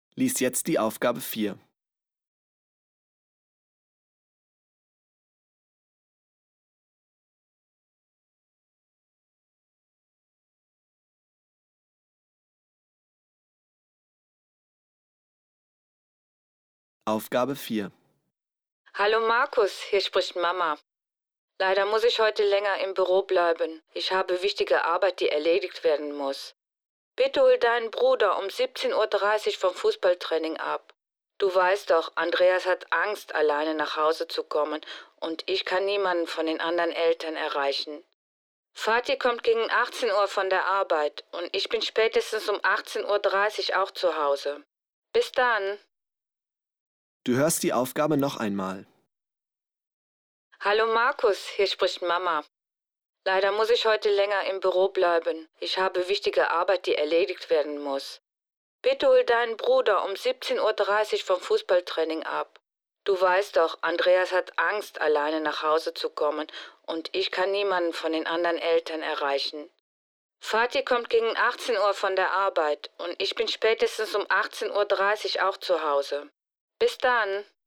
Lies jetzt die Aufgabe 4. Aufgabe 4. Hallo Markus, hier spricht Mama. Leider muss ich heute länger im Büro bleiben. Ich habe wichtige Arbeit, die erledigt werden muss. Bitte hol deinen Bruder um 17:30 Uhr vom Fußballtraining ab. Du weißt doch, Andreas hat Angst, alleine nach Hause zu kommen und ich kann niemanden von den anderen Eltern erreichen. Vati kommt gegen 18 Uhr von der Arbeit und ich bin spätestens um 18:30 Uhr auch zu Hause. Bis dann. Du hörst die Aufgabe noch einmal. Hallo Markus, hier spricht Mama. Leider muss ich heute länger im Büro bleiben. Ich habe wichtige Arbeit, die erledigt werden muss. Bitte hol deinen Bruder um 17:30 Uhr vom Fußballtraining ab. Du weißt doch, Andreas hat Angst, alleine nach Hause zu kommen und ich kann niemanden von den anderen Eltern erreichen. Vati kommt gegen 18 Uhr von der Arbeit und ich bin spätestens um 18:30 Uhr auch zu Hause. Bis dann.